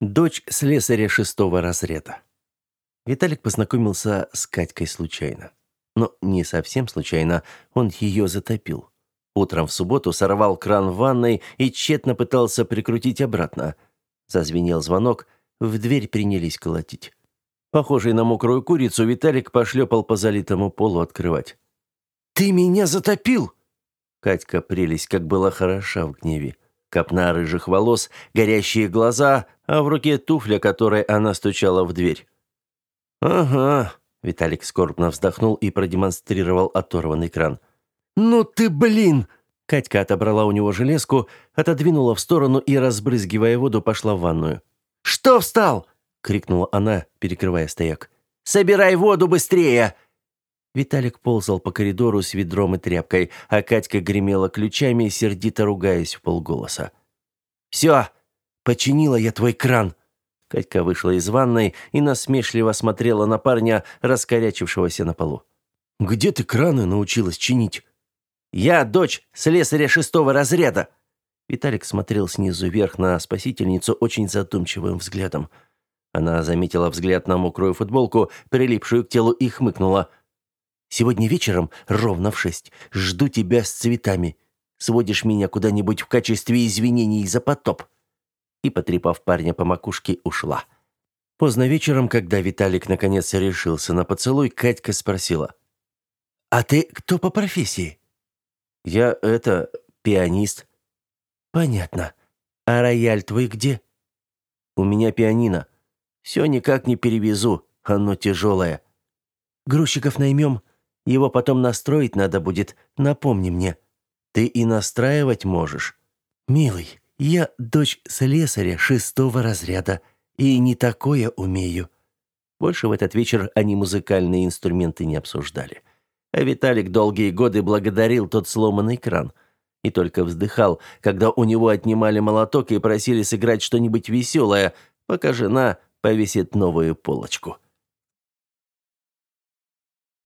Дочь слесаря шестого разряда. Виталик познакомился с Катькой случайно. Но не совсем случайно, он ее затопил. Утром в субботу сорвал кран в ванной и тщетно пытался прикрутить обратно. Зазвенел звонок, в дверь принялись колотить. Похожий на мокрую курицу, Виталик пошлепал по залитому полу открывать. «Ты меня затопил!» Катька прелесть как была хороша в гневе. Копна рыжих волос, горящие глаза, а в руке туфля, которой она стучала в дверь. «Ага», — Виталик скорбно вздохнул и продемонстрировал оторванный кран. «Ну ты, блин!» Катька отобрала у него железку, отодвинула в сторону и, разбрызгивая воду, пошла в ванную. «Что встал?» — крикнула она, перекрывая стояк. «Собирай воду быстрее!» Виталик ползал по коридору с ведром и тряпкой, а Катька гремела ключами, сердито ругаясь вполголоса. «Все, починила я твой кран!» Катька вышла из ванной и насмешливо смотрела на парня, раскорячившегося на полу. «Где ты краны научилась чинить?» «Я дочь слесаря шестого разряда!» Виталик смотрел снизу вверх на спасительницу очень задумчивым взглядом. Она заметила взгляд на мокрую футболку, прилипшую к телу, и хмыкнула. «Сегодня вечером, ровно в 6, жду тебя с цветами. Сводишь меня куда-нибудь в качестве извинений за потоп». И, потрепав парня по макушке, ушла. Поздно вечером, когда Виталик наконец решился на поцелуй, Катька спросила. «А ты кто по профессии?» «Я пианист». «Понятно. А рояль твой где?» «У меня пианино. Все никак не перевезу, оно тяжелое». «Грузчиков наймем. Его потом настроить надо будет, напомни мне». «Ты и настраивать можешь». «Милый, я дочь слесаря шестого разряда, и не такое умею». Больше в этот вечер они музыкальные инструменты не обсуждали. А Виталик долгие годы благодарил тот сломанный кран. И только вздыхал, когда у него отнимали молоток и просили сыграть что-нибудь веселое, пока жена повесит новую полочку.